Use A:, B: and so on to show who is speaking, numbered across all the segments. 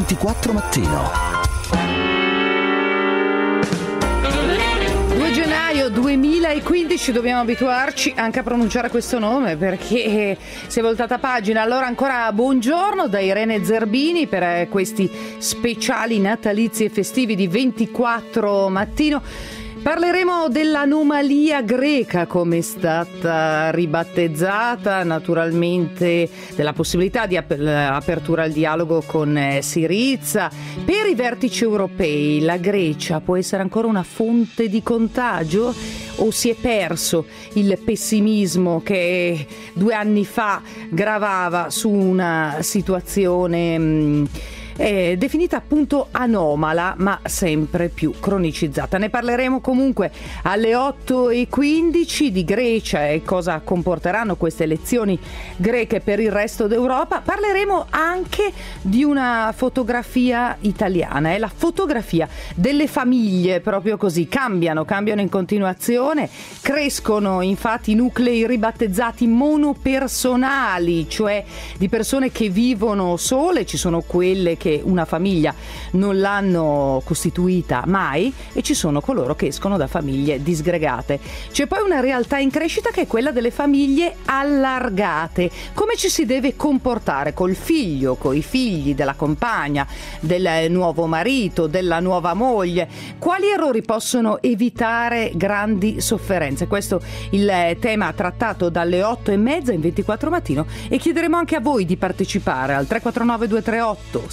A: 24 Mattino.
B: 2 gennaio 2015, dobbiamo abituarci anche a pronunciare questo nome perché si è voltata pagina. Allora ancora buongiorno da Irene Zerbini per questi speciali natalizi e festivi di 24 Mattino. Parleremo dell'anomalia greca, come è stata ribattezzata, naturalmente della possibilità di apertura al dialogo con Syriza. Per i vertici europei la Grecia può essere ancora una fonte di contagio o si è perso il pessimismo che 2 anni fa gravava su una situazione definita appunto anomala ma sempre più cronicizzata. Ne parleremo comunque alle 8:15 di Grecia e cosa comporteranno queste elezioni greche per il resto d'Europa. Parleremo anche di una fotografia italiana, è la fotografia delle famiglie, proprio così, cambiano in continuazione, crescono infatti nuclei ribattezzati monopersonali, cioè di persone che vivono sole, ci sono quelle che una famiglia non l'hanno costituita mai e ci sono coloro che escono da famiglie disgregate. C'è poi una realtà in crescita che è quella delle famiglie allargate. Come ci si deve comportare col figlio, coi figli della compagna, del nuovo marito, della nuova moglie? Quali errori possono evitare grandi sofferenze? Questo il tema trattato dalle 8:30 in 24 Mattino e chiederemo anche a voi di partecipare al 349 238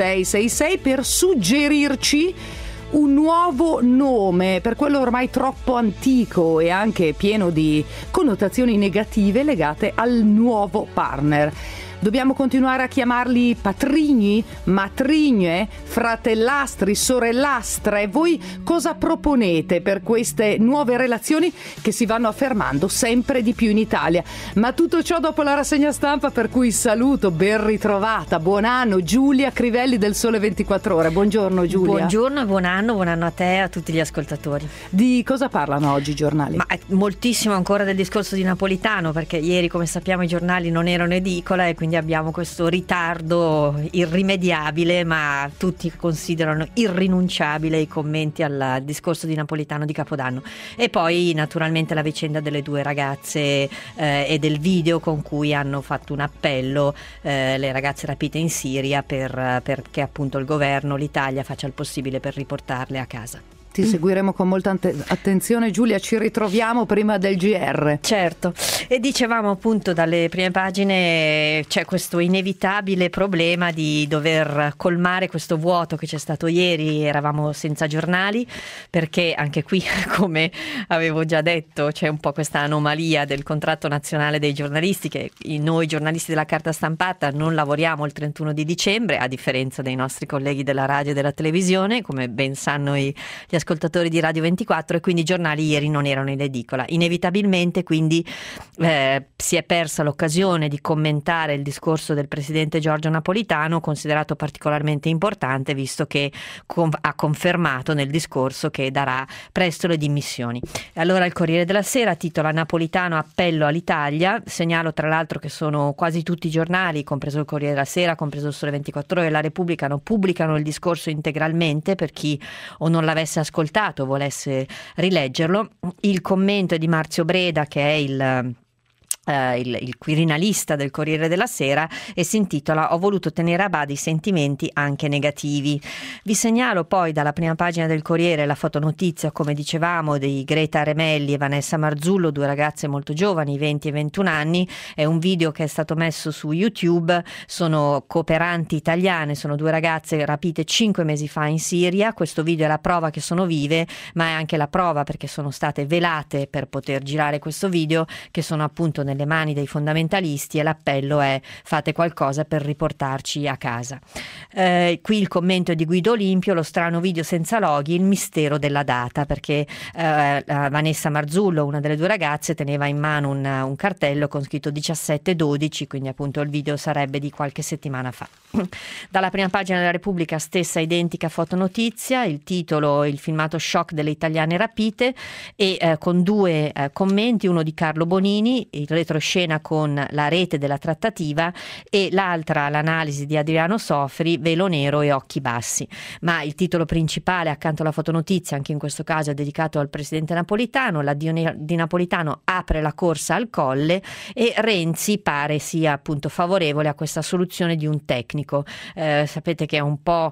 B: 6666 per suggerirci un nuovo nome per quello ormai troppo antico e anche pieno di connotazioni negative legate al nuovo partner. Dobbiamo continuare a chiamarli patrigni, matrigne, fratellastri, sorellastre. Voi cosa proponete per queste nuove relazioni che si vanno affermando sempre di più in Italia? Ma tutto ciò dopo la rassegna stampa, per cui saluto, ben ritrovata, buon anno, Giulia Crivelli del Sole 24 Ore. Buongiorno Giulia.
C: Buongiorno e buon anno a te e a tutti gli ascoltatori.
B: Di cosa parlano oggi i giornali?
C: Ma moltissimo ancora del discorso di Napolitano, perché ieri, come sappiamo, i giornali non erano edicola e quindi abbiamo questo ritardo irrimediabile, ma tutti considerano irrinunciabile i commenti al discorso di Napolitano di Capodanno. E poi naturalmente la vicenda delle 2 ragazze e del video con cui hanno fatto un appello le ragazze rapite in Siria perché appunto il governo, l'Italia faccia il possibile per riportarle a casa.
B: Ti seguiremo con molta attenzione Giulia, ci ritroviamo prima del GR.
C: Certo, e dicevamo appunto dalle prime pagine c'è questo inevitabile problema di dover colmare questo vuoto che c'è stato ieri. Eravamo senza giornali perché anche qui, come avevo già detto, c'è un po' questa anomalia del contratto nazionale dei giornalisti, che noi giornalisti della carta stampata non lavoriamo il 31 di dicembre, a differenza dei nostri colleghi della radio e della televisione, come ben sanno gli ascoltatori di Radio 24, e quindi i giornali ieri non erano in edicola. Inevitabilmente quindi si è persa l'occasione di commentare il discorso del presidente Giorgio Napolitano, considerato particolarmente importante visto che ha confermato nel discorso che darà presto le dimissioni. E allora il Corriere della Sera titola: Napolitano appello all'Italia. Segnalo tra l'altro che sono quasi tutti i giornali, compreso il Corriere della Sera, compreso il Sole 24 Ore e la Repubblica, pubblicano il discorso integralmente per chi o non l'avesse ascoltato volesse rileggerlo. Il commento è di Marzio Breda, che è il quirinalista del Corriere della Sera, e si intitola: Ho voluto tenere a bada i sentimenti anche negativi. Vi segnalo poi dalla prima pagina del Corriere la fotonotizia, come dicevamo, di Greta Remelli e Vanessa Marzullo, 2 ragazze molto giovani, 20 e 21 anni. È un video che è stato messo su YouTube, sono cooperanti italiane, sono 2 ragazze rapite 5 mesi fa in Siria. Questo video è la prova che sono vive, ma è anche la prova, perché sono state velate per poter girare questo video, che sono appunto nelle mani dei fondamentalisti, e l'appello è: fate qualcosa per riportarci a casa. Qui il commento è di Guido Olimpio: lo strano video senza loghi, il mistero della data, perché Vanessa Marzullo, una delle 2 ragazze, teneva in mano un cartello con scritto 17-12, quindi appunto il video sarebbe di qualche settimana fa. Dalla prima pagina della Repubblica, stessa identica fotonotizia, il titolo: il filmato shock delle italiane rapite, e con 2 commenti, uno di Carlo Bonini, il retroscena con La rete della trattativa, e l'altra, l'analisi di Adriano Sofri, Velo nero e occhi bassi. Ma il titolo principale, accanto alla fotonotizia, anche in questo caso è dedicato al presidente Napolitano. L'addio di Napolitano apre la corsa al Colle e Renzi pare sia appunto favorevole a questa soluzione di un tecnico. Sapete che è un po'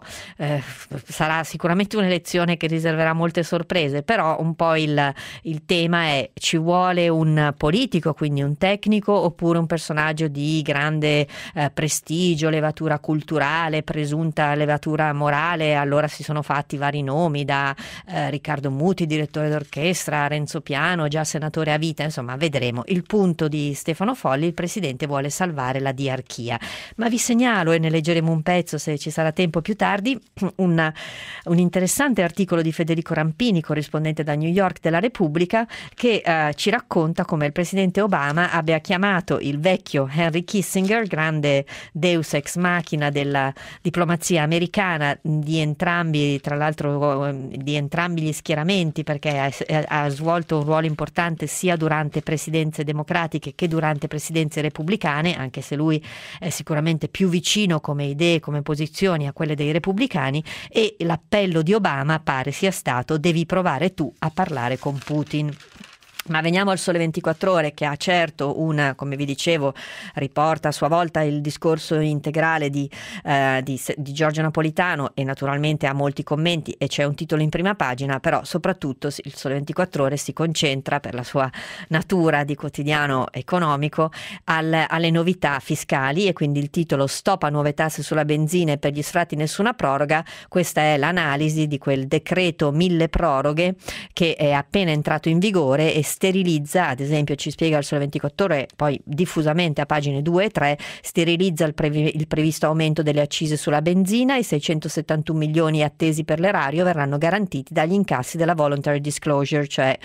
C: sarà sicuramente un'elezione che riserverà molte sorprese, però un po' il tema è: ci vuole un politico, quindi un tecnico, oppure un personaggio di grande prestigio, levatura culturale, presunta levatura morale? Allora si sono fatti vari nomi, da Riccardo Muti, direttore d'orchestra, Renzo Piano, già senatore a vita, insomma vedremo. Il punto di Stefano Folli: il presidente vuole salvare la diarchia. Ma vi segnalo, e ne leggeremo un pezzo se ci sarà tempo più tardi, un interessante articolo di Federico Rampini, corrispondente da New York della Repubblica, che ci racconta come il presidente Obama abbia chiamato il vecchio Henry Kissinger, grande deus ex machina della diplomazia americana, di entrambi, tra l'altro di entrambi gli schieramenti, perché ha svolto un ruolo importante sia durante presidenze democratiche che durante presidenze repubblicane, anche se lui è sicuramente più vicino come idee, come posizioni a quelle dei repubblicani, e l'appello di Obama pare sia stato: devi provare tu a parlare con Putin. Ma veniamo al Sole 24 Ore, che ha certo come vi dicevo, riporta a sua volta il discorso integrale di Giorgio Napolitano, e naturalmente ha molti commenti e c'è un titolo in prima pagina, però soprattutto il Sole 24 Ore si concentra, per la sua natura di quotidiano economico, alle novità fiscali, e quindi il titolo: stop a nuove tasse sulla benzina e per gli sfratti nessuna proroga. Questa è l'analisi di quel decreto mille proroghe che è appena entrato in vigore e sterilizza, ad esempio, ci spiega il Sole 24 Ore, poi diffusamente a pagine 2 e 3, sterilizza il previsto aumento delle accise sulla benzina. I 671 milioni attesi per l'erario verranno garantiti dagli incassi della voluntary disclosure, cioè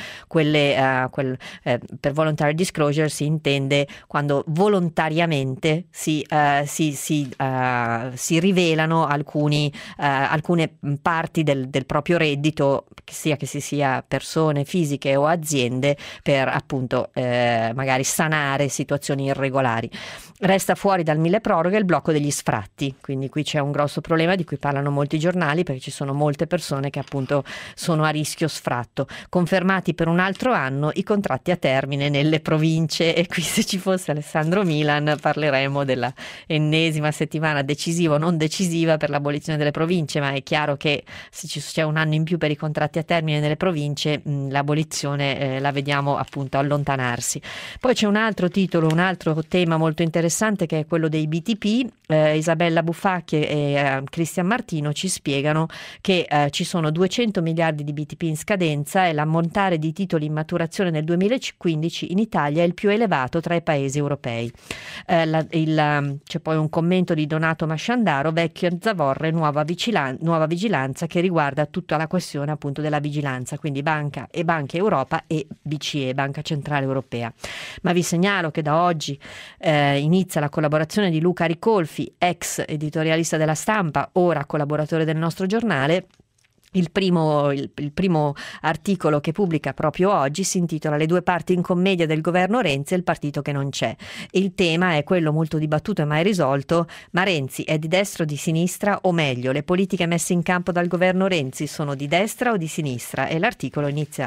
C: per voluntary disclosure si intende quando volontariamente si rivelano alcune parti del proprio reddito, sia che si sia persone fisiche o aziende, per appunto magari sanare situazioni irregolari. Resta fuori dal mille proroghe il blocco degli sfratti, quindi qui c'è un grosso problema di cui parlano molti giornali, perché ci sono molte persone che appunto sono a rischio sfratto. Confermati per un altro anno i contratti a termine nelle province, e qui, se ci fosse Alessandro Milan, parleremo della ennesima settimana decisiva o non decisiva per l'abolizione delle province, ma è chiaro che se c'è un anno in più per i contratti a termine nelle province, l'abolizione la vediamo appunto allontanarsi. Poi c'è un altro titolo, un altro tema molto interessante, che è quello dei BTP. Isabella Buffacchi e Cristian Martino ci spiegano che ci sono 200 miliardi di BTP in scadenza, e l'ammontare di titoli in maturazione nel 2015 in Italia è il più elevato tra i paesi europei. C'è poi un commento di Donato Masciandaro: vecchio zavorre, nuova vigilanza, che riguarda tutta la questione appunto della vigilanza, quindi Banca Europa e BCE, Banca Centrale Europea. Ma vi segnalo che da oggi inizia la collaborazione di Luca Ricolfi, ex editorialista della Stampa, ora collaboratore del nostro giornale. Il primo articolo che pubblica proprio oggi si intitola "Le due parti in commedia del governo Renzi e il partito che non c'è". Il tema è quello molto dibattuto e mai risolto: ma Renzi è di destra o di sinistra, o meglio, le politiche messe in campo dal governo Renzi sono di destra o di sinistra? E l'articolo inizia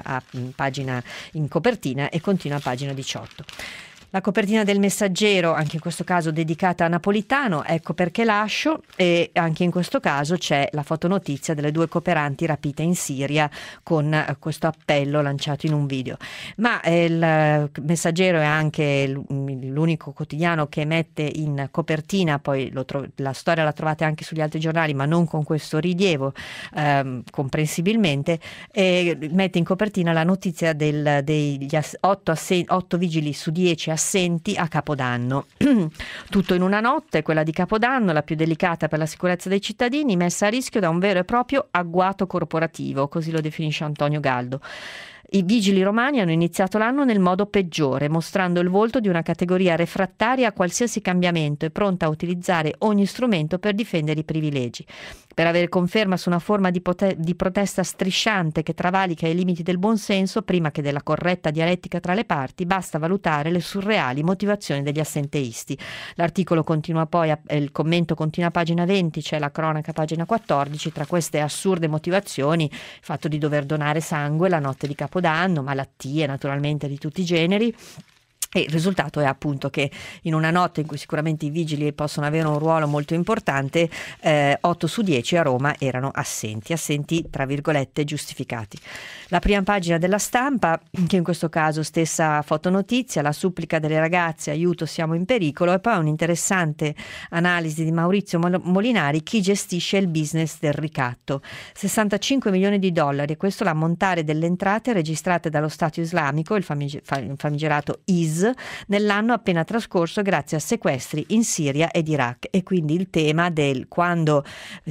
C: in copertina e continua a pagina 18. La copertina del Messaggero, anche in questo caso dedicata a Napolitano, ecco perché lascio, e anche in questo caso c'è la fotonotizia delle due cooperanti rapite in Siria, con questo appello lanciato in un video. Ma il Messaggero è anche l'unico quotidiano che mette in copertina, poi la storia la trovate anche sugli altri giornali, ma non con questo rilievo, comprensibilmente, mette in copertina la notizia degli 8 vigili su 10 assenti a Capodanno. Tutto in una notte, quella di Capodanno, la più delicata per la sicurezza dei cittadini, messa a rischio da un vero e proprio agguato corporativo, così lo definisce Antonio Galdo. I vigili romani hanno iniziato l'anno nel modo peggiore, mostrando il volto di una categoria refrattaria a qualsiasi cambiamento e pronta a utilizzare ogni strumento per difendere i privilegi. Per avere conferma su una forma di protesta strisciante che travalica i limiti del buonsenso, prima che della corretta dialettica tra le parti, basta valutare le surreali motivazioni degli assenteisti. L'articolo continua poi, il commento continua a pagina 20, c'è la cronaca a pagina 14, tra queste assurde motivazioni il fatto di dover donare sangue la notte di Capodanno, malattie naturalmente di tutti i generi. E il risultato è appunto che in una notte in cui sicuramente i vigili possono avere un ruolo molto importante, 8 su 10 a Roma erano assenti tra virgolette giustificati. La prima pagina della Stampa, che in questo caso stessa fotonotizia, la supplica delle ragazze, aiuto siamo in pericolo, e poi un'interessante analisi di Maurizio Molinari, chi gestisce il business del ricatto. 65 milioni di dollari, e questo l'ammontare delle entrate registrate dallo Stato islamico, il famigerato IS, nell'anno appena trascorso grazie a sequestri in Siria ed Iraq. E quindi il tema del quando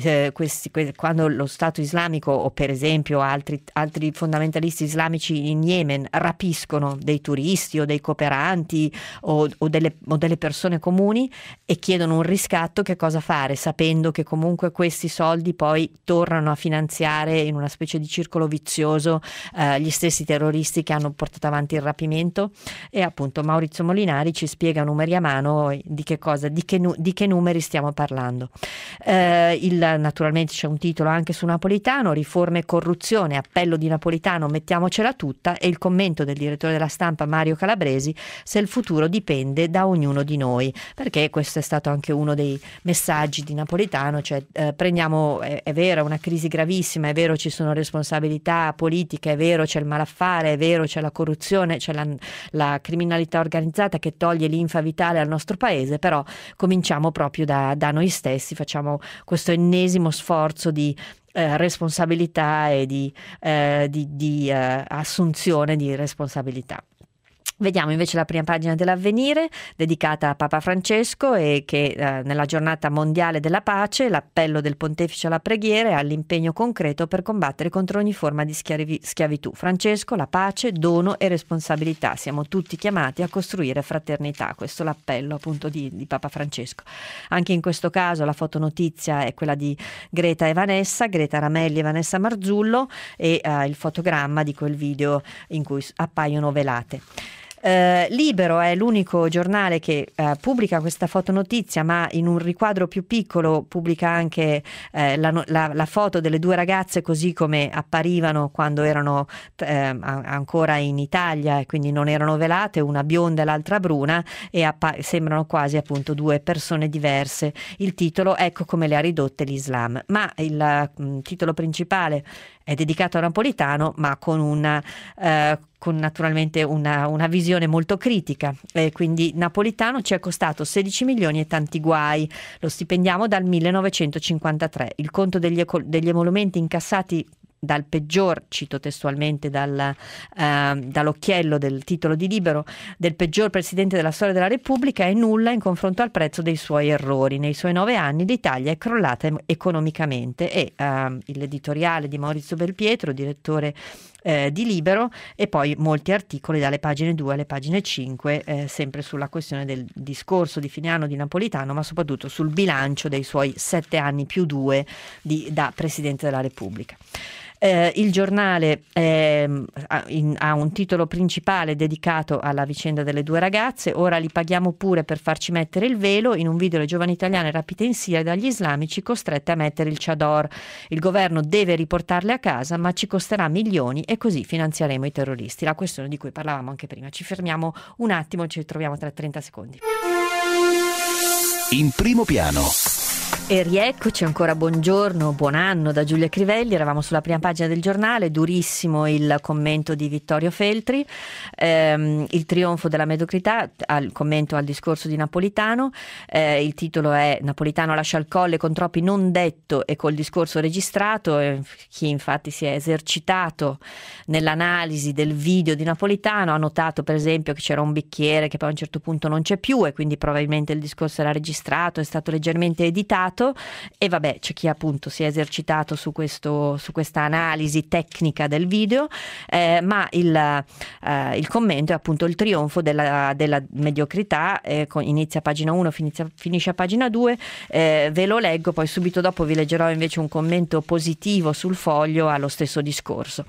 C: lo Stato islamico o per esempio altri fondamentalisti islamici in Yemen rapiscono dei turisti o dei cooperanti o delle persone comuni e chiedono un riscatto, che cosa fare, sapendo che comunque questi soldi poi tornano a finanziare in una specie di circolo vizioso gli stessi terroristi che hanno portato avanti il rapimento. E appunto Maurizio Molinari ci spiega numeri a mano di che numeri stiamo parlando. Naturalmente c'è un titolo anche su Napolitano, riforme e corruzione, appello di Napolitano, mettiamocela tutta, e il commento del direttore della Stampa Mario Calabresi, se il futuro dipende da ognuno di noi, perché questo è stato anche uno dei messaggi di Napolitano, cioè prendiamo, è vero, è una crisi gravissima, è vero, ci sono responsabilità politiche, è vero, c'è il malaffare, è vero, c'è la corruzione, c'è la criminalità organizzata che toglie linfa vitale al nostro paese, però cominciamo proprio da noi stessi, facciamo questo ennesimo sforzo di responsabilità e di assunzione di responsabilità. Vediamo invece la prima pagina dell'Avvenire, dedicata a Papa Francesco, e che nella giornata mondiale della pace, l'appello del pontefice alla preghiera e all'impegno concreto per combattere contro ogni forma di schiavitù. Francesco, la pace, dono e responsabilità. Siamo tutti chiamati a costruire fraternità. Questo è l'appello appunto di Papa Francesco. Anche in questo caso la fotonotizia è quella di Greta Ramelli e Vanessa Marzullo, e il fotogramma di quel video in cui appaiono velate. Libero è l'unico giornale che pubblica questa fotonotizia, ma in un riquadro più piccolo pubblica anche la foto delle due ragazze così come apparivano quando erano ancora in Italia, e quindi non erano velate, una bionda e l'altra bruna, e sembrano quasi appunto due persone diverse. Il titolo, ecco come le ha ridotte l'Islam, ma il titolo principale è dedicato a Napolitano, ma con naturalmente una visione molto critica. Quindi Napolitano ci è costato 16 milioni e tanti guai, lo stipendiamo dal 1953, il conto degli emolumenti incassati dal peggior, cito testualmente dall'occhiello del titolo di Libero, del peggior presidente della storia della Repubblica è nulla in confronto al prezzo dei suoi errori. Nei suoi 9 anni l'Italia è crollata economicamente. E l'editoriale di Maurizio Belpietro, direttore di Libero, e poi molti articoli dalle pagine 2 alle pagine 5, sempre sulla questione del discorso di fine anno di Napolitano, ma soprattutto sul bilancio dei suoi 7 anni più 2 da Presidente della Repubblica. Il giornale ha un titolo principale dedicato alla vicenda delle due ragazze. Ora li paghiamo pure per farci mettere il velo. In un video le giovani italiane rapite in Siria dagli islamici costrette a mettere il chador. Il governo deve riportarle a casa, ma ci costerà milioni e così finanzieremo i terroristi. La questione di cui parlavamo anche prima. Ci fermiamo un attimo, ci ritroviamo tra 30 secondi.
A: In primo piano.
C: E rieccoci ancora, buongiorno, buon anno da Giulia Crivelli. Eravamo sulla prima pagina del giornale, durissimo il commento di Vittorio Feltri, il trionfo della mediocrità, al commento al discorso di Napolitano. Il titolo è Napolitano lascia il colle con troppi non detto e col discorso registrato. Chi infatti si è esercitato nell'analisi del video di Napolitano ha notato per esempio che c'era un bicchiere che poi a un certo punto non c'è più, e quindi probabilmente il discorso era registrato, è stato leggermente editato, passato. E vabbè, c'è chi appunto si è esercitato su questa analisi tecnica del video, ma il commento è appunto il trionfo della mediocrità, inizia a pagina 1, finisce a pagina 2, ve lo leggo, poi subito dopo vi leggerò invece un commento positivo sul Foglio allo stesso discorso.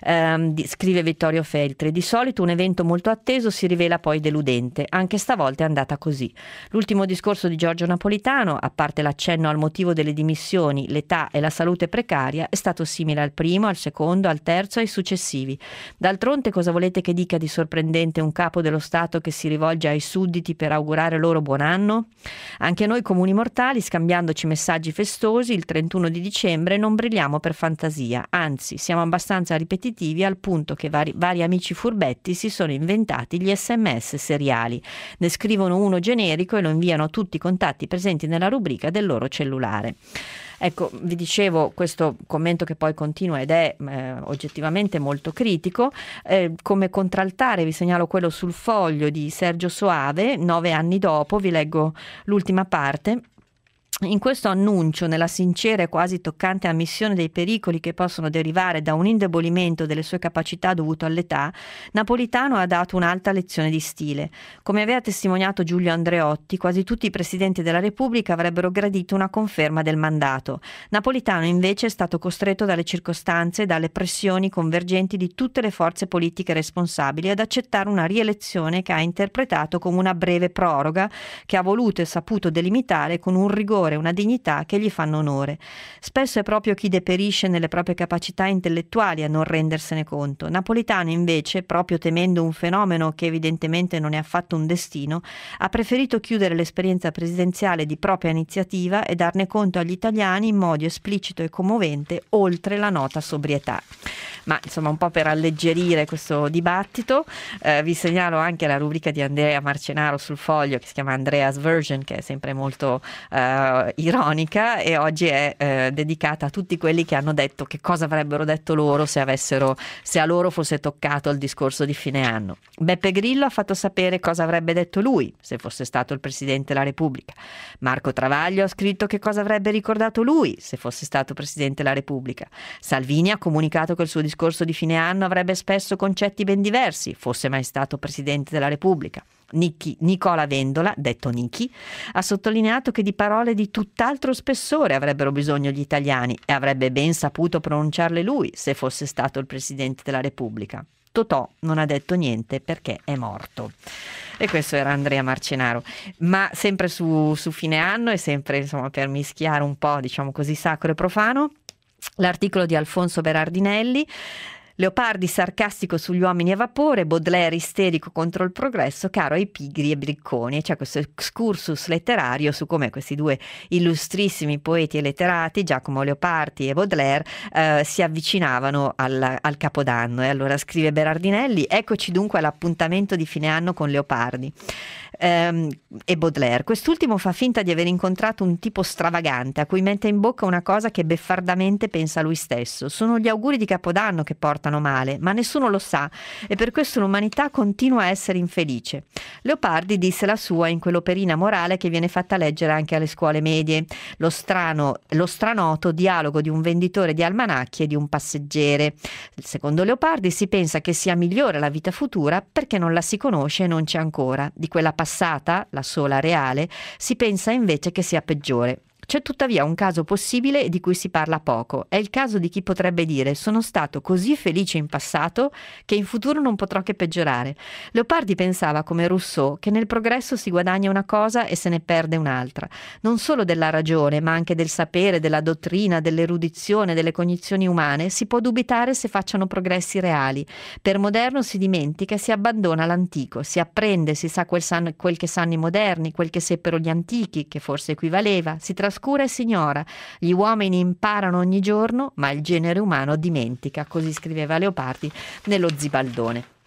C: Scrive Vittorio Feltri: di solito un evento molto atteso si rivela poi deludente, anche stavolta è andata così. L'ultimo discorso di Giorgio Napolitano, a parte l'accenno al motivo delle dimissioni, l'età e la salute precaria, è stato simile al primo, al secondo, al terzo e ai successivi. D'altronde cosa volete che dica di sorprendente un capo dello Stato che si rivolge ai sudditi per augurare loro buon anno? Anche noi comuni mortali, scambiandoci messaggi festosi il 31 di dicembre, non brilliamo per fantasia, anzi siamo abbastanza ripetitivi al punto che vari amici furbetti si sono inventati gli SMS seriali. Ne scrivono uno generico e lo inviano a tutti i contatti presenti nella rubrica del loro cellulare. Ecco, vi dicevo, questo commento che poi continua ed è oggettivamente molto critico. Come contraltare vi segnalo quello sul Foglio di Sergio Soave, 9 anni dopo, vi leggo l'ultima parte. In questo annuncio, nella sincera e quasi toccante ammissione dei pericoli che possono derivare da un indebolimento delle sue capacità dovuto all'età, Napolitano ha dato un'alta lezione di stile. Come aveva testimoniato Giulio Andreotti, quasi tutti i presidenti della Repubblica avrebbero gradito una conferma del mandato. Napolitano invece è stato costretto dalle circostanze e dalle pressioni convergenti di tutte le forze politiche responsabili ad accettare una rielezione che ha interpretato come una breve proroga che ha voluto e saputo delimitare con un rigore e una dignità che gli fanno onore. Spesso è proprio chi deperisce nelle proprie capacità intellettuali a non rendersene conto. Napolitano invece, proprio temendo un fenomeno che evidentemente non è affatto un destino, ha preferito chiudere l'esperienza presidenziale di propria iniziativa e darne conto agli italiani in modo esplicito e commovente, oltre la nota sobrietà. Ma insomma, un po' per alleggerire questo dibattito, vi segnalo anche la rubrica di Andrea Marcenaro sul Foglio che si chiama Andrea's Version, che è sempre molto ironica, e oggi è dedicata a tutti quelli che hanno detto che cosa avrebbero detto loro se a loro fosse toccato il discorso di fine anno. Beppe Grillo ha fatto sapere cosa avrebbe detto lui se fosse stato il Presidente della Repubblica. Marco Travaglio ha scritto che cosa avrebbe ricordato lui se fosse stato Presidente della Repubblica. Salvini ha comunicato che il suo discorso di fine anno avrebbe espresso concetti ben diversi, fosse mai stato Presidente della Repubblica. Nicola Vendola, detto Nichi, ha sottolineato che di parole di tutt'altro spessore avrebbero bisogno gli italiani e avrebbe ben saputo pronunciarle lui se fosse stato il Presidente della Repubblica. Totò non ha detto niente perché è morto. E questo era Andrea Marcenaro. Ma sempre su fine anno e sempre insomma per mischiare un po', diciamo così, sacro e profano, l'articolo di Alfonso Berardinelli: Leopardi sarcastico sugli uomini a vapore, Baudelaire isterico contro il progresso, caro ai pigri e bricconi. E c'è questo excursus letterario su come questi due illustrissimi poeti e letterati, Giacomo Leopardi e Baudelaire, si avvicinavano al Capodanno. E allora scrive Berardinelli: eccoci dunque all'appuntamento di fine anno con Leopardi e Baudelaire. Quest'ultimo fa finta di aver incontrato un tipo stravagante a cui mette in bocca una cosa che beffardamente pensa lui stesso. Sono gli auguri di Capodanno che portano male, ma nessuno lo sa e per questo l'umanità continua a essere infelice. Leopardi disse la sua in quell'operina morale che viene fatta leggere anche alle scuole medie, lo stranoto dialogo di un venditore di almanacchi e di un passeggere. Secondo Leopardi si pensa che sia migliore la vita futura perché non la si conosce e non c'è ancora. Di quella passata, la sola reale, si pensa invece che sia peggiore. C'è tuttavia un caso possibile di cui si parla poco. È il caso di chi potrebbe dire: sono stato così felice in passato che in futuro non potrò che peggiorare. Leopardi pensava, come Rousseau, che nel progresso si guadagna una cosa e se ne perde un'altra. Non solo della ragione, ma anche del sapere, della dottrina, dell'erudizione, delle cognizioni umane si può dubitare se facciano progressi reali. Per moderno si dimentica e si abbandona l'antico, si apprende, si sa quel che sanno i moderni, quel che seppero gli antichi, che forse equivaleva, si trascura e si ignora. Gli uomini imparano ogni giorno, ma il genere umano dimentica. Così scriveva Leopardi nello Zibaldone.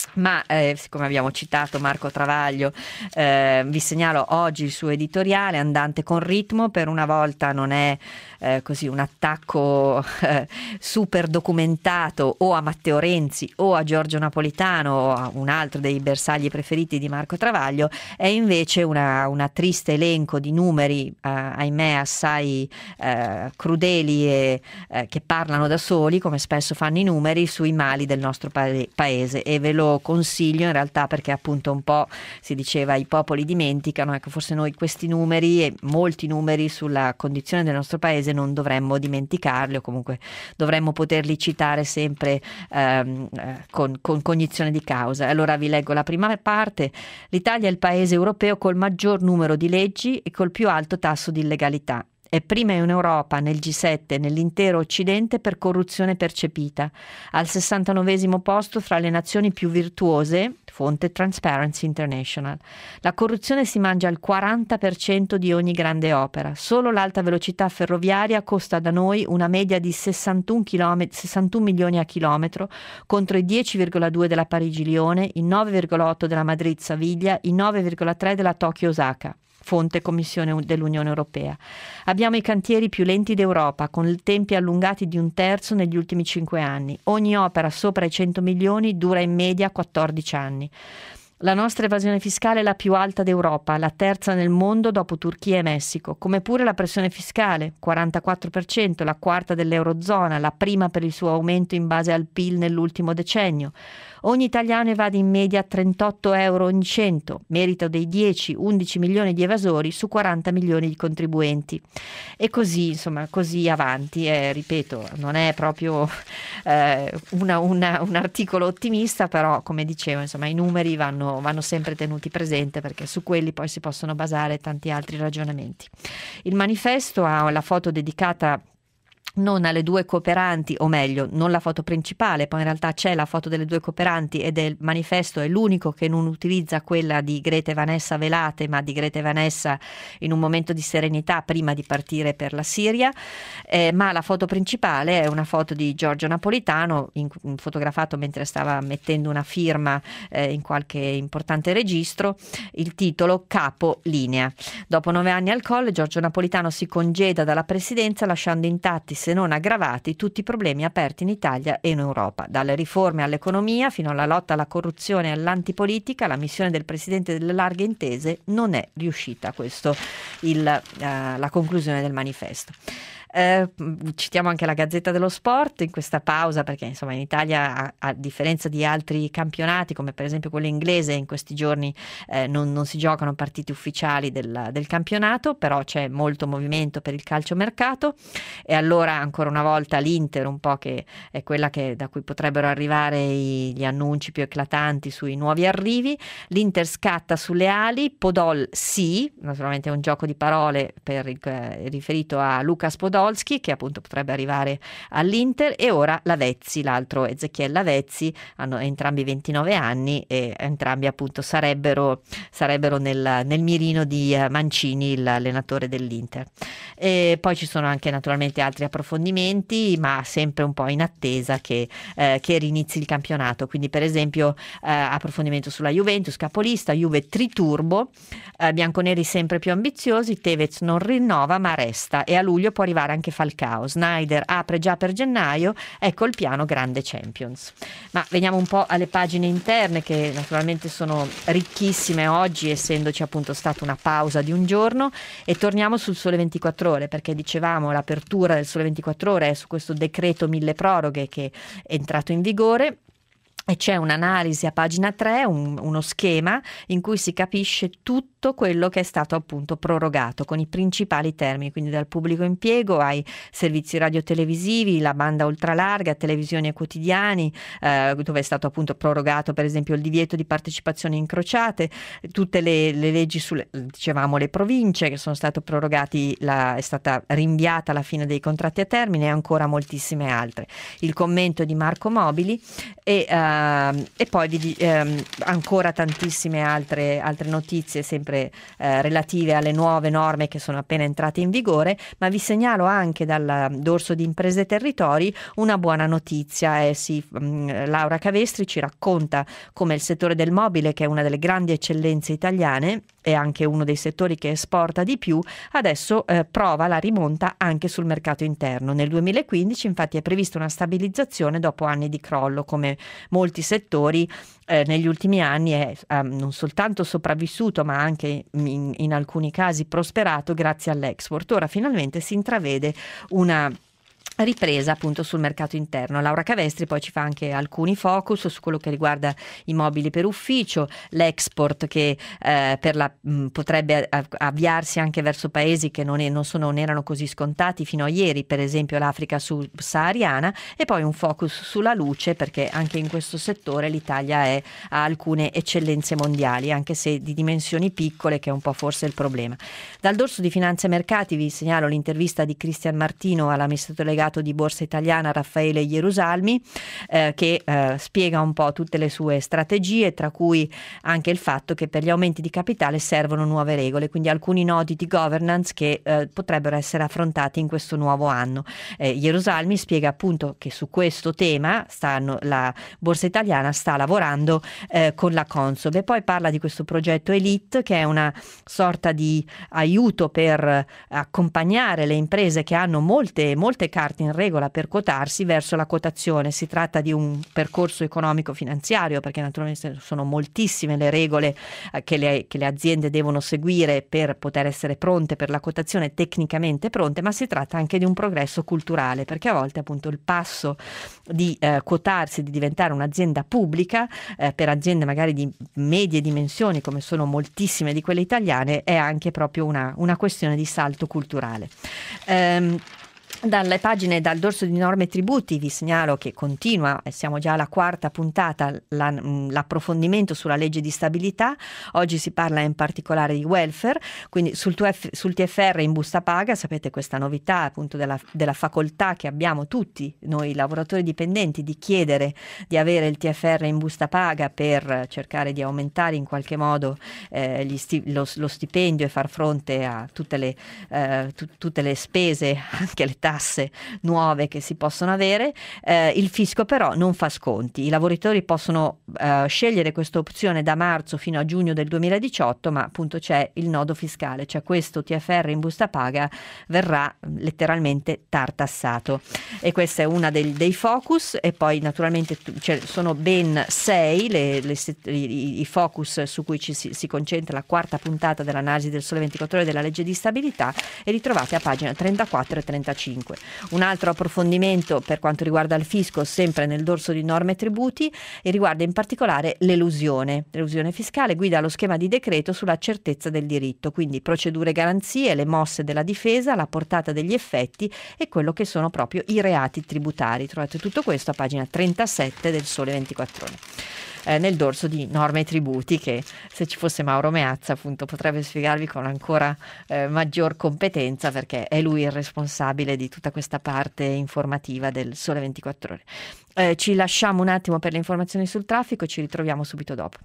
C: Ma siccome abbiamo citato Marco Travaglio, vi segnalo oggi il suo editoriale Andante con ritmo. Per una volta non è così un attacco super documentato o a Matteo Renzi o a Giorgio Napolitano o a un altro dei bersagli preferiti di Marco Travaglio, è invece una triste elenco di numeri, ahimè assai crudeli e che parlano da soli, come spesso fanno i numeri, sui mali del nostro paese, e ve lo consiglio in realtà perché appunto un po' si diceva i popoli dimenticano. Ecco, forse noi questi numeri e molti numeri sulla condizione del nostro paese non dovremmo dimenticarli, o comunque dovremmo poterli citare sempre con cognizione di causa. Allora vi leggo la prima parte. L'Italia è il paese europeo col maggior numero di leggi e col più alto tasso di illegalità. È prima in Europa, nel G7 e nell'intero Occidente per corruzione percepita, al 69° posto fra le nazioni più virtuose, fonte Transparency International. La corruzione si mangia il 40% di ogni grande opera. Solo l'alta velocità ferroviaria costa da noi una media di 61 milioni a chilometro contro i 10,2 della Parigi-Lione, i 9,8 della Madrid-Saviglia, i 9,3 della Tokyo-Osaka. Fonte Commissione dell'Unione Europea. Abbiamo i cantieri più lenti d'Europa, con tempi allungati di un terzo negli ultimi 5 anni. Ogni opera sopra i 100 milioni dura in media 14 anni. La nostra evasione fiscale è la più alta d'Europa, la terza nel mondo dopo Turchia e Messico, come pure la pressione fiscale, 44%, la quarta dell'Eurozona, la prima per il suo aumento in base al PIL nell'ultimo decennio. Ogni italiano evade in media 38 euro ogni 100, merito dei 10-11 milioni di evasori su 40 milioni di contribuenti. E così, insomma, così avanti. Ripeto, non è proprio un articolo ottimista, però come dicevo, insomma, i numeri vanno sempre tenuti presente perché su quelli poi si possono basare tanti altri ragionamenti. Il manifesto ha la foto dedicata non alle due cooperanti, o meglio, non la foto principale, poi in realtà c'è la foto delle due cooperanti ed il manifesto è l'unico che non utilizza quella di Greta e Vanessa velate, ma di Greta e Vanessa in un momento di serenità prima di partire per la Siria, ma la foto principale è una foto di Giorgio Napolitano, fotografato mentre stava mettendo una firma in qualche importante registro, il titolo Capo linea. Dopo 9 anni al Colle, Giorgio Napolitano si congeda dalla presidenza lasciando intatti, se non aggravati, tutti i problemi aperti in Italia e in Europa. Dalle riforme all'economia fino alla lotta alla corruzione e all'antipolitica, la missione del Presidente delle larghe intese non è riuscita. Questo la conclusione del manifesto. Citiamo anche la Gazzetta dello Sport in questa pausa perché insomma in Italia a differenza di altri campionati come per esempio quello inglese in questi giorni non si giocano partite ufficiali del campionato, però c'è molto movimento per il calciomercato e allora ancora una volta l'Inter un po' che è quella da cui potrebbero arrivare gli annunci più eclatanti sui nuovi arrivi. L'Inter scatta sulle ali, Podol sì, naturalmente è un gioco di parole riferito a Lucas Podolski che appunto potrebbe arrivare all'Inter, e ora Lavezzi, l'altro Ezechiel Lavezzi, hanno entrambi 29 anni e entrambi appunto sarebbero nel mirino di Mancini, l'allenatore dell'Inter. E poi ci sono anche naturalmente altri approfondimenti, ma sempre un po' in attesa che rinizi il campionato. Quindi per esempio approfondimento sulla Juventus, capolista, Juve triturbo, bianconeri sempre più ambiziosi, Tevez non rinnova ma resta e a luglio può arrivare anche Falcao. Snyder apre già per gennaio, ecco il piano grande Champions. Ma veniamo un po' alle pagine interne che naturalmente sono ricchissime oggi, essendoci appunto stata una pausa di un giorno, e torniamo sul Sole 24 Ore perché dicevamo l'apertura del Sole 24 Ore è su questo decreto mille proroghe che è entrato in vigore. E c'è un'analisi a pagina 3, uno schema in cui si capisce tutto quello che è stato appunto prorogato con i principali termini, quindi dal pubblico impiego ai servizi radiotelevisivi, la banda ultralarga, televisioni e quotidiani, dove è stato appunto prorogato per esempio il divieto di partecipazione incrociate, tutte le leggi dicevamo le province che sono state prorogati, è stata rinviata la fine dei contratti a termine e ancora moltissime altre. Il commento è di Marco Mobili e poi ancora tantissime altre notizie sempre sempre relative alle nuove norme che sono appena entrate in vigore, ma vi segnalo anche dal dorso di Imprese e Territori una buona notizia. Laura Cavestri ci racconta come il settore del mobile, che è una delle grandi eccellenze italiane e anche uno dei settori che esporta di più, adesso prova la rimonta anche sul mercato interno. Nel 2015 infatti è prevista una stabilizzazione dopo anni di crollo. Come molti settori negli ultimi anni è non soltanto sopravvissuto, ma anche in alcuni casi prosperato grazie all'export. Ora finalmente si intravede una ripresa appunto sul mercato interno. Laura Cavestri poi ci fa anche alcuni focus su quello che riguarda i mobili per ufficio, l'export che potrebbe avviarsi anche verso paesi che non erano così scontati fino a ieri, per esempio l'Africa subsahariana, e poi un focus sulla luce, perché anche in questo settore l'Italia ha alcune eccellenze mondiali, anche se di dimensioni piccole, che è un po' forse il problema. Dal dorso di Finanza e Mercati vi segnalo l'intervista di Cristian Martino all'amministratore delegato di Borsa Italiana Raffaele Ierusalmi, che spiega un po' tutte le sue strategie, tra cui anche il fatto che per gli aumenti di capitale servono nuove regole, quindi alcuni nodi di governance che potrebbero essere affrontati in questo nuovo anno. Ierusalmi spiega appunto che su questo tema la Borsa Italiana sta lavorando con la Consob, e poi parla di questo progetto Elite, che è una sorta di aiuto per accompagnare le imprese che hanno molte carte in regola per quotarsi verso la quotazione. Si tratta di un percorso economico-finanziario, perché naturalmente sono moltissime le regole che le aziende devono seguire per poter essere pronte per la quotazione, tecnicamente pronte, ma si tratta anche di un progresso culturale, perché a volte appunto il passo di quotarsi, di diventare un'azienda pubblica, per aziende magari di medie dimensioni come sono moltissime di quelle italiane, è anche proprio una questione di salto culturale. Dalle pagine, dal dorso di Norme e Tributi vi segnalo che continua, e siamo già alla quarta puntata, l'approfondimento sulla legge di stabilità. Oggi si parla in particolare di welfare, quindi sul TFR in busta paga. Sapete questa novità appunto della facoltà che abbiamo tutti noi lavoratori dipendenti di chiedere di avere il TFR in busta paga per cercare di aumentare in qualche modo lo stipendio e far fronte a tutte le spese, anche le tasse nuove che si possono avere. Il fisco però non fa sconti. I lavoratori possono scegliere questa opzione da marzo fino a giugno del 2018, ma appunto c'è il nodo fiscale, cioè questo TFR in busta paga verrà letteralmente tartassato, e questo è una dei focus. E poi naturalmente sono ben 6 i focus su cui si concentra la quarta puntata dell'analisi del Sole 24 Ore della legge di stabilità, e ritrovate a pagina 34 e 35. Un altro approfondimento per quanto riguarda il fisco, sempre nel dorso di Norme e Tributi, e riguarda in particolare l'elusione fiscale, guida allo schema di decreto sulla certezza del diritto, quindi procedure e garanzie, le mosse della difesa, la portata degli effetti e quello che sono proprio i reati tributari. Trovate tutto questo a pagina 37 del Sole 24 Ore. Nel dorso di Norme e Tributi, che se ci fosse Mauro Meazza appunto potrebbe spiegarvi con ancora maggior competenza, perché è lui il responsabile di tutta questa parte informativa del Sole 24 Ore. Ci lasciamo un attimo per le informazioni sul traffico e ci ritroviamo subito dopo.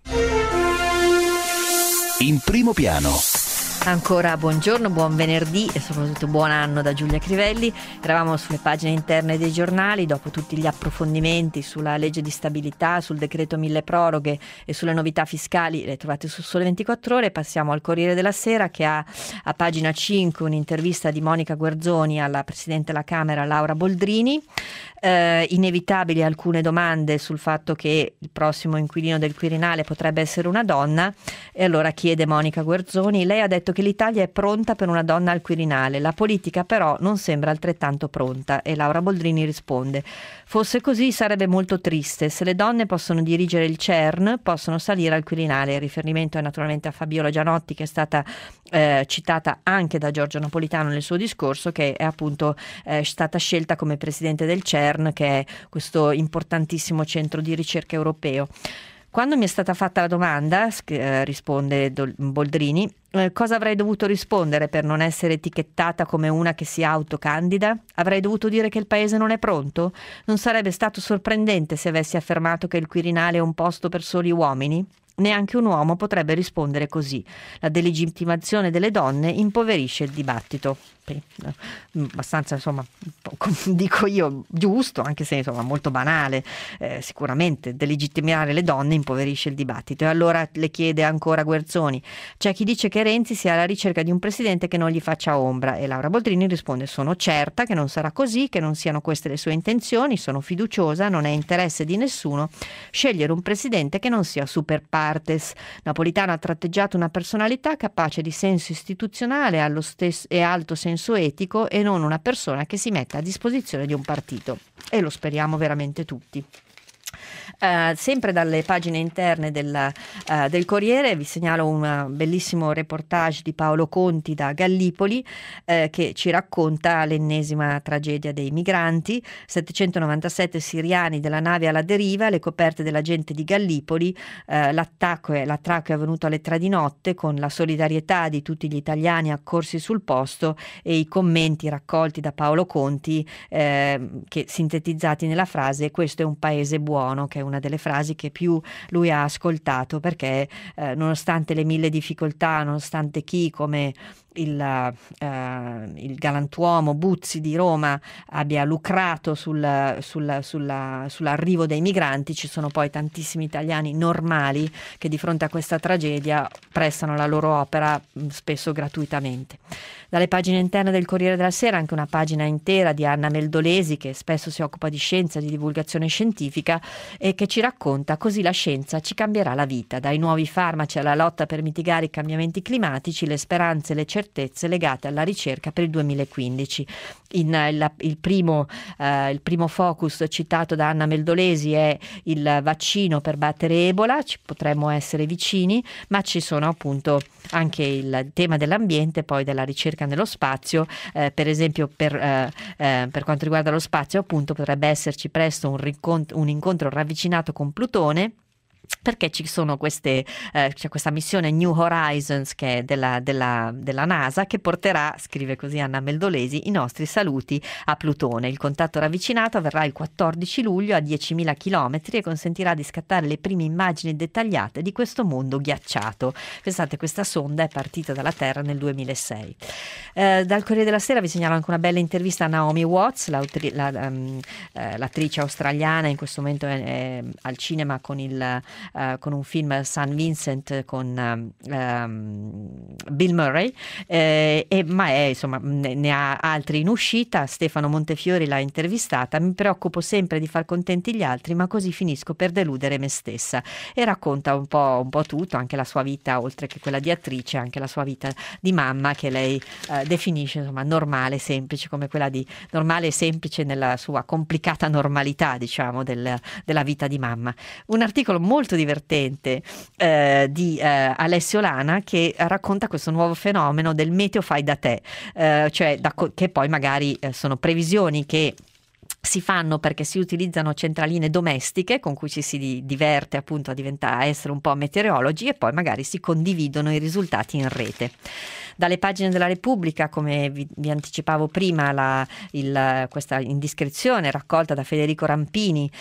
A: In primo piano.
C: Ancora buongiorno, buon venerdì e soprattutto buon anno da Giulia Crivelli. Eravamo sulle pagine interne dei giornali dopo tutti gli approfondimenti sulla legge di stabilità, sul decreto mille proroghe e sulle novità fiscali. Le trovate su Sole 24 Ore. Passiamo al Corriere della Sera, che ha a pagina 5 un'intervista di Monica Guerzoni alla Presidente della Camera Laura Boldrini. Inevitabili alcune domande sul fatto che il prossimo inquilino del Quirinale potrebbe essere una donna, e allora chiede Monica Guerzoni: lei ha detto che l'Italia è pronta per una donna al Quirinale, la politica però non sembra altrettanto pronta, e Laura Boldrini risponde: fosse così sarebbe molto triste, se le donne possono dirigere il CERN possono salire al Quirinale. Il riferimento è naturalmente a Fabiola Gianotti, che è stata citata anche da Giorgio Napolitano nel suo discorso, che è appunto stata scelta come presidente del CERN, che è questo importantissimo centro di ricerca europeo. Quando mi è stata fatta la domanda, risponde Boldrini, cosa avrei dovuto rispondere per non essere etichettata come una che si autocandida? Avrei dovuto dire che il paese non è pronto? Non sarebbe stato sorprendente se avessi affermato che il Quirinale è un posto per soli uomini? Neanche un uomo potrebbe rispondere così. La delegittimazione delle donne impoverisce il dibattito. Abbastanza, insomma, dico io, giusto, anche se insomma molto banale. Sicuramente delegittimare le donne impoverisce il dibattito. E allora le chiede ancora Guerzoni: c'è chi dice che Renzi sia alla ricerca di un presidente che non gli faccia ombra, e Laura Boldrini risponde: sono certa che non sarà così, che non siano queste le sue intenzioni, sono fiduciosa, non è interesse di nessuno scegliere un presidente che non sia super partes. Napolitano ha tratteggiato una personalità capace di senso istituzionale e alto senso etico, e non una persona che si metta a disposizione di un partito, e lo speriamo veramente tutti. Sempre dalle pagine interne del Corriere vi segnalo un bellissimo reportage di Paolo Conti da Gallipoli, che ci racconta l'ennesima tragedia dei migranti. 797 siriani della nave alla deriva, le coperte dell'agente di Gallipoli. L'attacco è avvenuto alle 3 di notte, con la solidarietà di tutti gli italiani accorsi sul posto e i commenti raccolti da Paolo Conti, che sintetizzati nella frase: questo è un paese buono, che è una delle frasi che più lui ha ascoltato, perché nonostante le 1000 difficoltà, nonostante chi come il galantuomo Buzzi di Roma abbia lucrato sull'arrivo dei migranti, ci sono poi tantissimi italiani normali che di fronte a questa tragedia prestano la loro opera, spesso gratuitamente. Dalle pagine interne del Corriere della Sera anche una pagina intera di Anna Meldolesi, che spesso si occupa di scienza, di divulgazione scientifica, e che ci racconta: così la scienza ci cambierà la vita, dai nuovi farmaci alla lotta per mitigare i cambiamenti climatici, le speranze e le certezze legate alla ricerca per il 2015. Il primo focus citato da Anna Meldolesi è il vaccino per battere Ebola. Ci potremmo essere vicini, ma ci sono appunto anche il tema dell'ambiente, poi della ricerca nello spazio. Per esempio per quanto riguarda lo spazio, appunto, potrebbe esserci presto un incontro ravvicinato con Plutone, perché ci sono c'è questa missione New Horizons, che è della NASA, che porterà, scrive così Anna Meldolesi, i nostri saluti a Plutone. Il contatto ravvicinato avverrà il 14 luglio a 10.000 chilometri e consentirà di scattare le prime immagini dettagliate di questo mondo ghiacciato. Pensate, questa sonda è partita dalla Terra nel 2006. Dal Corriere della Sera vi segnalo anche una bella intervista a Naomi Watts, l'attrice australiana. In questo momento è al cinema con un film St. Vincent con Bill Murray, ma ne ha altri in uscita. Stefano Montefiori l'ha intervistata: mi preoccupo sempre di far contenti gli altri, ma così finisco per deludere me stessa, e racconta un po' tutto, anche la sua vita, oltre che quella di attrice, anche la sua vita di mamma, che lei definisce normale, semplice, come quella di normale e semplice nella sua complicata normalità, diciamo, della vita di mamma. Un articolo molto divertente di Alessio Lana, che racconta questo nuovo fenomeno del meteo fai da te, che poi magari sono previsioni che si fanno perché si utilizzano centraline domestiche con cui ci si diverte appunto a essere un po' meteorologi, e poi magari si condividono i risultati in rete. Dalle pagine della Repubblica, come vi anticipavo prima, questa indiscrezione raccolta da Federico Rampini,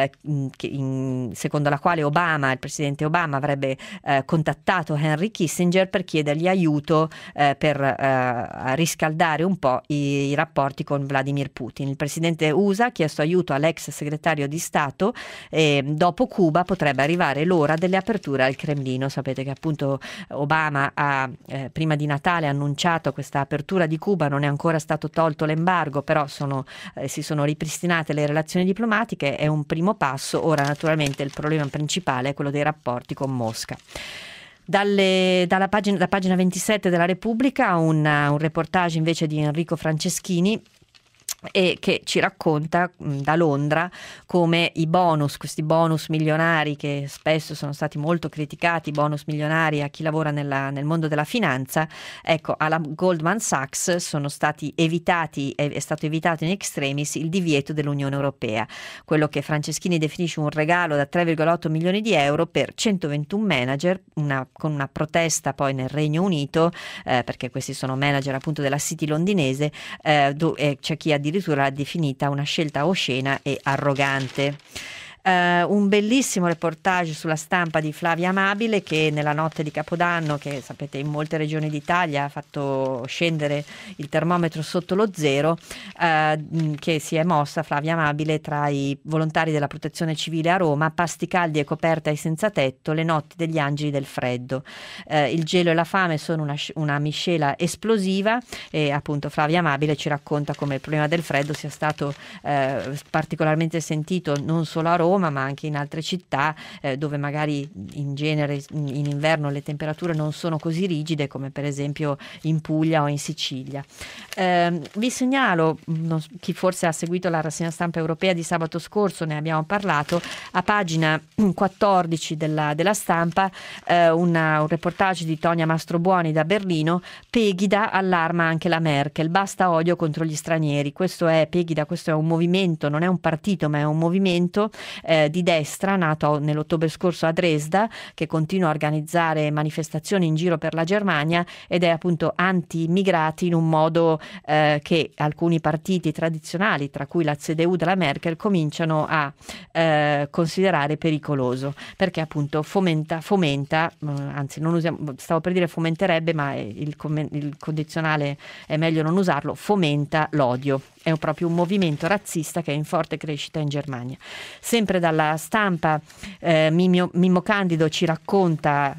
C: secondo la quale il presidente Obama avrebbe contattato Henry Kissinger per chiedergli aiuto per riscaldare un po' i rapporti con Vladimir Putin. Il presidente USA ha chiesto aiuto all'ex segretario di Stato, e dopo Cuba potrebbe arrivare l'ora delle aperture al Cremlino. Sapete che appunto Obama ha prima di Natale annunciato questa apertura di Cuba, non è ancora stato tolto l'embargo, però si sono ripristinate le relazioni diplomatiche, è un primo passo. Ora naturalmente il problema principale è quello dei rapporti con Mosca. Da pagina 27 della Repubblica un reportage invece di Enrico Franceschini, e che ci racconta da Londra come questi bonus milionari, che spesso sono stati molto criticati, bonus milionari a chi lavora nel mondo della finanza, ecco, alla Goldman Sachs sono stati evitati, è stato evitato in extremis il divieto dell'Unione Europea, quello che Franceschini definisce un regalo da 3,8 milioni di euro per 121 manager, con una protesta poi nel Regno Unito, perché questi sono manager appunto della City londinese, c'è chi addirittura l'ha definita una scelta oscena e arrogante. Un bellissimo reportage sulla Stampa di Flavia Amabile, che nella notte di Capodanno, che sapete in molte regioni d'Italia ha fatto scendere il termometro sotto lo zero, che si è mossa Flavia Amabile tra i volontari della Protezione Civile a Roma, pasti caldi e coperte ai senza tetto, le notti degli angeli del freddo. Il gelo e la fame sono una miscela esplosiva, e appunto Flavia Amabile ci racconta come il problema del freddo sia stato particolarmente sentito non solo a Roma ma anche in altre città, dove magari in genere in inverno le temperature non sono così rigide come per esempio in Puglia o in Sicilia. Vi segnalo, chi forse ha seguito la rassegna stampa europea di sabato scorso, ne abbiamo parlato, a pagina 14 della Stampa, un reportage di Tonia Mastrobuoni da Berlino. Pegida allarma anche la Merkel, basta odio contro gli stranieri. Questo è Pegida, questo è un movimento, non è un partito ma è un movimento di destra nato nell'ottobre scorso a Dresda, che continua a organizzare manifestazioni in giro per la Germania ed è appunto anti-immigrati in un modo che alcuni partiti tradizionali, tra cui la CDU della Merkel, cominciano a considerare pericoloso, perché appunto fomenta, anzi non usiamo, stavo per dire fomenterebbe, ma il condizionale è meglio non usarlo, fomenta l'odio. È proprio un movimento razzista che è in forte crescita in Germania. Sempre dalla Stampa, Mimmo Candido ci racconta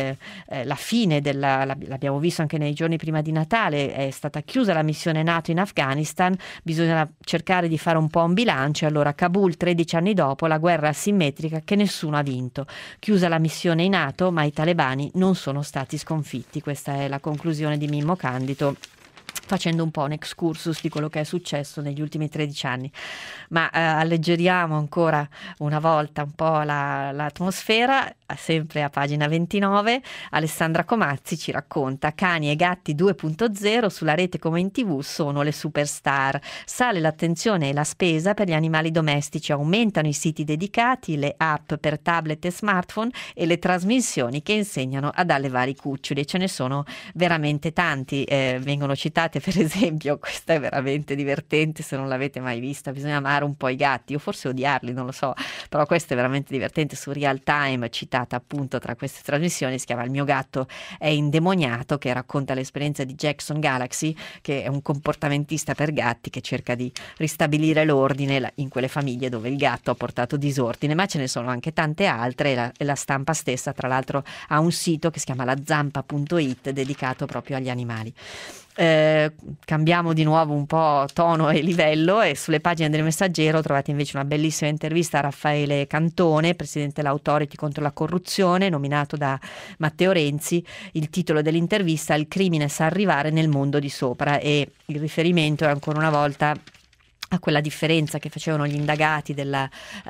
C: la fine l'abbiamo visto anche nei giorni prima di Natale, è stata chiusa la missione NATO in Afghanistan, bisogna cercare di fare un po' un bilancio. Allora, Kabul 13 anni dopo, la guerra asimmetrica che nessuno ha vinto. Chiusa la missione in NATO, ma i talebani non sono stati sconfitti. Questa è la conclusione di Mimmo Candido, facendo un po' un excursus di quello che è successo negli ultimi 13 anni. Ma alleggeriamo ancora una volta un po' l'atmosfera, sempre a pagina 29. Alessandra Comazzi ci racconta: Cani e gatti 2.0 sulla rete come in TV sono le superstar. Sale l'attenzione e la spesa per gli animali domestici, aumentano i siti dedicati, le app per tablet e smartphone e le trasmissioni che insegnano ad allevare i cuccioli. Ce ne sono veramente tanti, vengono citate per esempio, questa è veramente divertente, se non l'avete mai vista bisogna amare un po' i gatti o forse odiarli, non lo so, però questa è veramente divertente, su Real Time, citata appunto tra queste trasmissioni. Si chiama Il mio gatto è indemoniato, che racconta l'esperienza di Jackson Galaxy, che è un comportamentista per gatti che cerca di ristabilire l'ordine in quelle famiglie dove il gatto ha portato disordine. Ma ce ne sono anche tante altre, e la Stampa stessa tra l'altro ha un sito che si chiama lazampa.it dedicato proprio agli animali. Cambiamo di nuovo un po' tono e livello, e sulle pagine del Messaggero trovate invece una bellissima intervista a Raffaele Cantone, presidente dell'Authority contro la corruzione, nominato da Matteo Renzi. Il titolo dell'intervista: il crimine sa arrivare nel mondo di sopra, e il riferimento è ancora una volta a quella differenza che facevano gli indagati della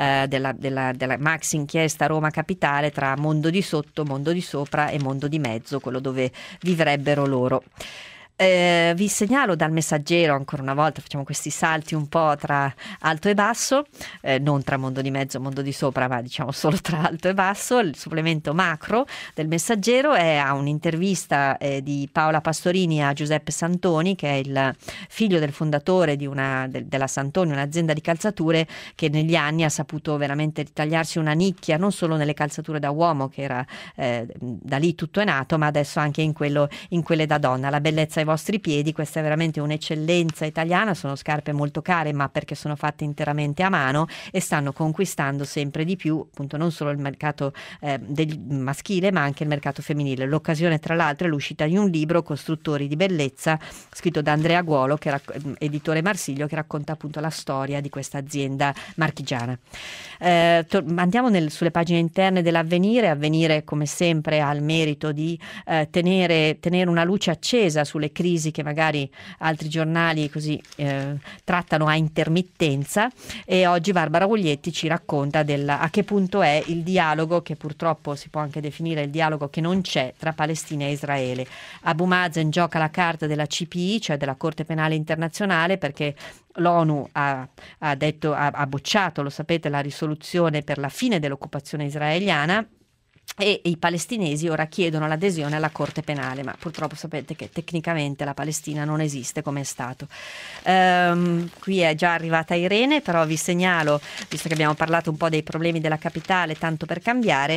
C: maxi inchiesta Roma Capitale tra mondo di sotto, mondo di sopra e mondo di mezzo, quello dove vivrebbero loro. Vi segnalo dal Messaggero, ancora una volta facciamo questi salti un po' tra alto e basso, non tra mondo di mezzo e mondo di sopra, ma diciamo solo tra alto e basso. Il supplemento macro del Messaggero ha un'intervista di Paola Pastorini a Giuseppe Santoni, che è il figlio del fondatore della Santoni, un'azienda di calzature che negli anni ha saputo veramente ritagliarsi una nicchia non solo nelle calzature da uomo, che era da lì tutto è nato, ma adesso anche in quelle da donna. La bellezza ai vostri piedi, questa è veramente un'eccellenza italiana, sono scarpe molto care ma perché sono fatte interamente a mano, e stanno conquistando sempre di più appunto non solo il mercato maschile ma anche il mercato femminile. L'occasione tra l'altro è l'uscita di un libro, Costruttori di bellezza, scritto da Andrea Guolo, editore Marsiglio, che racconta appunto la storia di questa azienda marchigiana. Andiamo sulle pagine interne dell'Avvenire. Come sempre ha il merito di tenere una luce accesa sulle crisi che magari altri giornali così trattano a intermittenza, e oggi Barbara Guglietti ci racconta a che punto è il dialogo, che purtroppo si può anche definire il dialogo che non c'è, tra Palestina e Israele. Abu Mazen gioca la carta della CPI, cioè della Corte Penale Internazionale, perché l'ONU ha bocciato, lo sapete, la risoluzione per la fine dell'occupazione israeliana, e i palestinesi ora chiedono l'adesione alla Corte Penale, ma purtroppo sapete che tecnicamente la Palestina non esiste come Stato. Qui è già arrivata Irene, però vi segnalo, visto che abbiamo parlato un po' dei problemi della capitale, tanto per cambiare,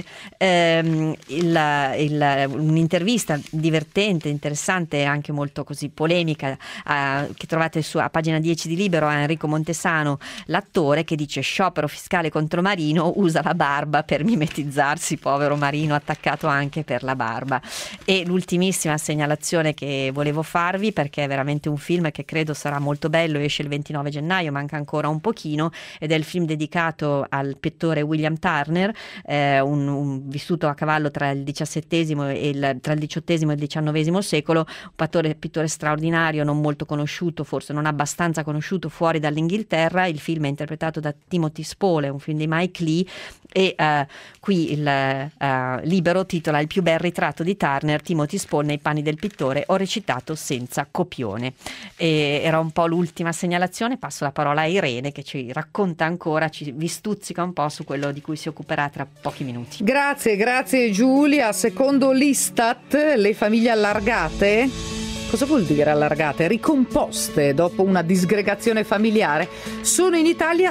C: un'intervista divertente, interessante e anche molto così polemica che trovate a pagina 10 di Libero a Enrico Montesano, l'attore, che dice: sciopero fiscale contro Marino, usa la barba per mimetizzarsi, povero Marino attaccato anche per la barba. E l'ultimissima segnalazione che volevo farvi, perché è veramente un film che credo sarà molto bello, esce il 29 gennaio, manca ancora un pochino, ed è il film dedicato al pittore William Turner, un vissuto a cavallo tra il XVII e il XVIII e il XIX secolo, un pittore straordinario, non molto conosciuto, forse non abbastanza conosciuto fuori dall'Inghilterra. Il film è interpretato da Timothy Spall, è un film di Mike Lee, e qui il Libero titola: il più bel ritratto di Turner, Timothy Spall nei panni del pittore, ho recitato senza copione. E era un po' l'ultima segnalazione. Passo la parola a Irene, che ci racconta ancora, vi stuzzica un po' su quello di cui si occuperà tra pochi minuti.
B: Grazie Giulia. Secondo l'Istat, le famiglie allargate, cosa vuol dire allargate? Ricomposte dopo una disgregazione familiare, sono in Italia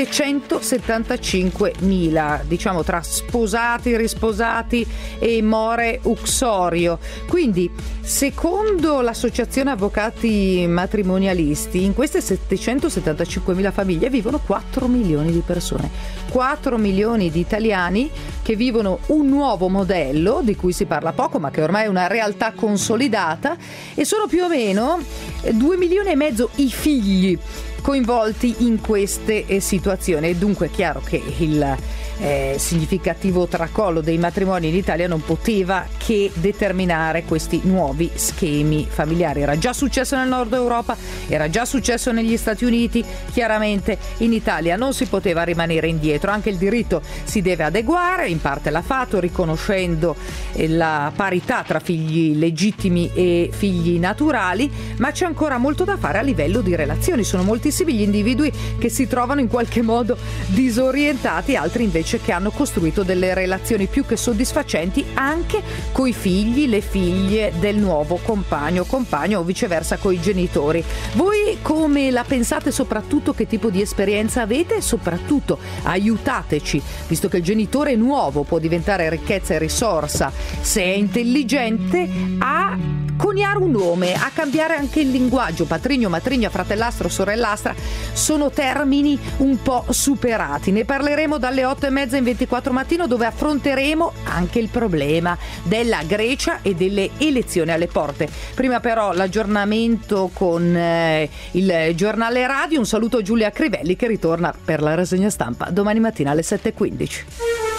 B: 775.000, diciamo tra sposati, risposati e more uxorio. Quindi, secondo l'Associazione Avvocati Matrimonialisti, in queste 775.000 famiglie vivono 4 milioni di persone, 4 milioni di italiani che vivono un nuovo modello di cui si parla poco, ma che ormai è una realtà consolidata, e sono più o meno 2,5 milioni i figli coinvolti in queste situazioni. E dunque è chiaro che il significativo tracollo dei matrimoni in Italia non poteva che determinare questi nuovi schemi familiari. Era già successo nel nord Europa, era già successo negli Stati Uniti, chiaramente in Italia non si poteva rimanere indietro. Anche il diritto si deve adeguare, in parte l'ha fatto riconoscendo la parità tra figli legittimi e figli naturali, ma c'è ancora molto da fare a livello di relazioni. Sono moltissimi gli individui che si trovano in qualche modo disorientati, altri invece che hanno costruito delle relazioni più che soddisfacenti anche coi figli, le figlie del nuovo compagno o viceversa coi genitori. Voi come la pensate? Soprattutto che tipo di esperienza avete? E soprattutto aiutateci, visto che il genitore nuovo può diventare ricchezza e risorsa se è intelligente, a coniare un nome, a cambiare anche il linguaggio. Patrigno, matrigna, fratellastro, sorellastra sono termini un po' superati. Ne parleremo dalle 8:30 in 24 mattino, dove affronteremo anche il problema della Grecia e delle elezioni alle porte. Prima però l'aggiornamento con il giornale radio. Un saluto a Giulia Crivelli, che ritorna per la rassegna stampa domani mattina alle 7:15.